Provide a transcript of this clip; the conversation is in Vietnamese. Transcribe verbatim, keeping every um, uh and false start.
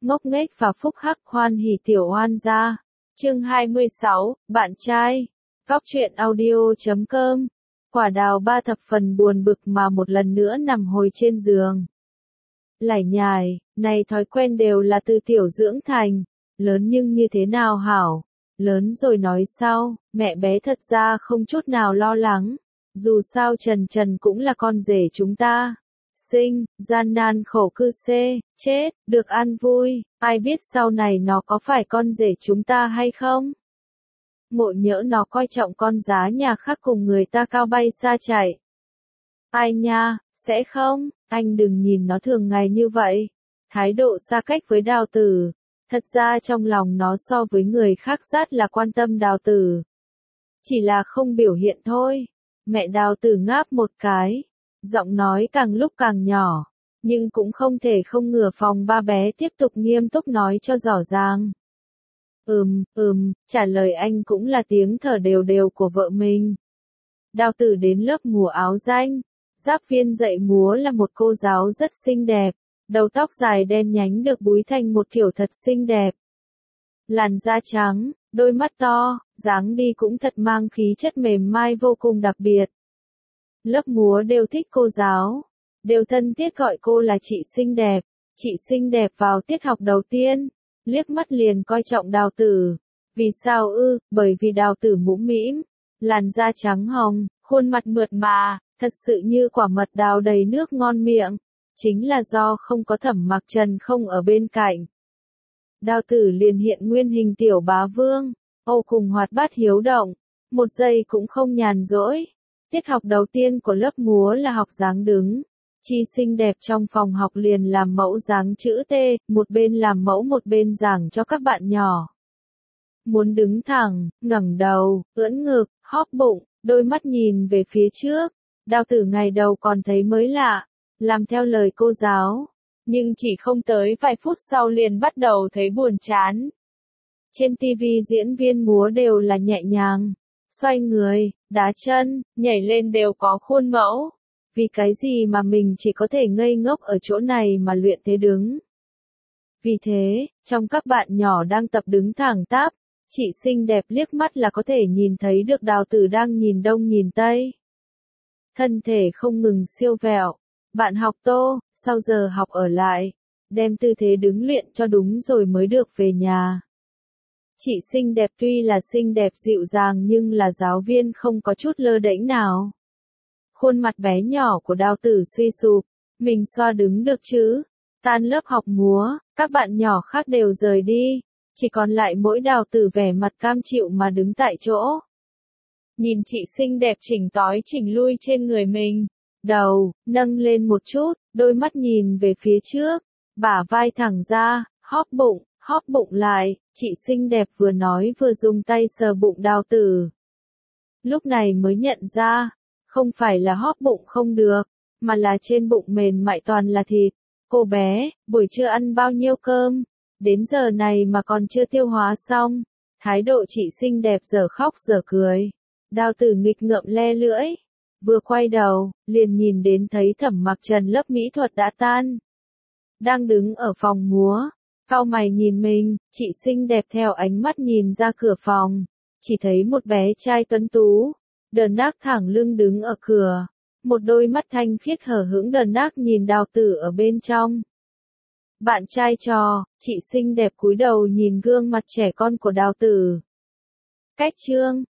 ngốc nghếch và phúc hắc hoan hỉ tiểu oan gia. Chương hai mươi sáu, bạn trai. Góc truyện audio chấm com. Quả đào ba thập phần buồn bực mà một lần nữa nằm hồi trên giường. Lải nhải, này thói quen đều là từ tiểu dưỡng thành, lớn nhưng như thế nào hảo, lớn rồi nói sau, mẹ bé thật ra không chút nào lo lắng, dù sao Trần Trần cũng là con rể chúng ta. Sinh, gian nan khổ cư xê, chết, được ăn vui, ai biết sau này nó có phải con rể chúng ta hay không? Ngộ nhỡ nó coi trọng con giá nhà khác cùng người ta cao bay xa chạy. Ai nha, sẽ không, anh đừng nhìn nó thường ngày như vậy. Thái độ xa cách với Đào Tử, thật ra trong lòng nó so với người khác rất là quan tâm Đào Tử. Chỉ là không biểu hiện thôi. Mẹ Đào Tử ngáp một cái, giọng nói càng lúc càng nhỏ, nhưng cũng không thể không ngừa phòng ba bé tiếp tục nghiêm túc nói cho rõ ràng. Ừm, ừm, trả lời anh cũng là tiếng thở đều đều của vợ mình. Đào Tử đến lớp múa áo danh, giáp viên dạy múa là một cô giáo rất xinh đẹp, đầu tóc dài đen nhánh được búi thành một kiểu thật xinh đẹp. Làn da trắng, đôi mắt to, dáng đi cũng thật mang khí chất mềm mai vô cùng đặc biệt. Lớp múa đều thích cô giáo, đều thân thiết gọi cô là chị xinh đẹp. Chị xinh đẹp vào tiết học đầu tiên, liếc mắt liền coi trọng Đào Tử. Vì sao ư? Bởi vì Đào Tử mũm mĩm, làn da trắng hồng, khuôn mặt mượt mà, thật sự như quả mật đào đầy nước ngon miệng. Chính là do không có Thẩm Mặc Trần không ở bên cạnh. Đào Tử liền hiện nguyên hình tiểu bá vương, vô cùng hoạt bát hiếu động, một giây cũng không nhàn rỗi. Tiết học đầu tiên của lớp múa là học dáng đứng. Chi xinh đẹp trong phòng học liền làm mẫu dáng chữ T, một bên làm mẫu một bên giảng cho các bạn nhỏ. Muốn đứng thẳng, ngẩng đầu, ưỡn ngực, hóp bụng, đôi mắt nhìn về phía trước. Đào Tử ngày đầu còn thấy mới lạ, làm theo lời cô giáo, nhưng chỉ không tới vài phút sau liền bắt đầu thấy buồn chán. Trên ti vi diễn viên múa đều là nhẹ nhàng, xoay người, đá chân, nhảy lên đều có khuôn mẫu. Vì cái gì mà mình chỉ có thể ngây ngốc ở chỗ này mà luyện thế đứng? Vì thế, trong các bạn nhỏ đang tập đứng thẳng tắp, chị xinh đẹp liếc mắt là có thể nhìn thấy được Đào Tử đang nhìn đông nhìn tây. Thân thể không ngừng siêu vẹo. Bạn học Tô, sau giờ học ở lại, đem tư thế đứng luyện cho đúng rồi mới được về nhà. Chị xinh đẹp tuy là xinh đẹp dịu dàng nhưng là giáo viên không có chút lơ đễnh nào. Khuôn mặt bé nhỏ của Đào Tử suy sụp, mình xoa đứng được chứ? Tan lớp học múa, các bạn nhỏ khác đều rời đi, chỉ còn lại mỗi Đào Tử vẻ mặt cam chịu mà đứng tại chỗ. Nhìn chị xinh đẹp chỉnh tói chỉnh lui trên người mình, đầu nâng lên một chút, đôi mắt nhìn về phía trước, bả vai thẳng ra, hóp bụng, hóp bụng lại, chị xinh đẹp vừa nói vừa dùng tay sờ bụng Đào Tử. Lúc này mới nhận ra, không phải là hóp bụng không được, mà là trên bụng mềm mại toàn là thịt. Cô bé, buổi trưa ăn bao nhiêu cơm? Đến giờ này mà còn chưa tiêu hóa xong. Thái độ chị xinh đẹp dở khóc dở cười. Đào Tử nghịch ngợm le lưỡi. Vừa quay đầu, liền nhìn đến thấy Thẩm Mặc Trần lớp mỹ thuật đã tan. Đang đứng ở phòng múa, cau mày nhìn mình, chị xinh đẹp theo ánh mắt nhìn ra cửa phòng. Chỉ thấy một bé trai tuấn tú, đờn đác thẳng lưng đứng ở cửa. Một đôi mắt thanh khiết hở hững đờn đác nhìn Đào Tử ở bên trong. Bạn trai trò, chị xinh đẹp cúi đầu nhìn gương mặt trẻ con của Đào Tử. Cách chương,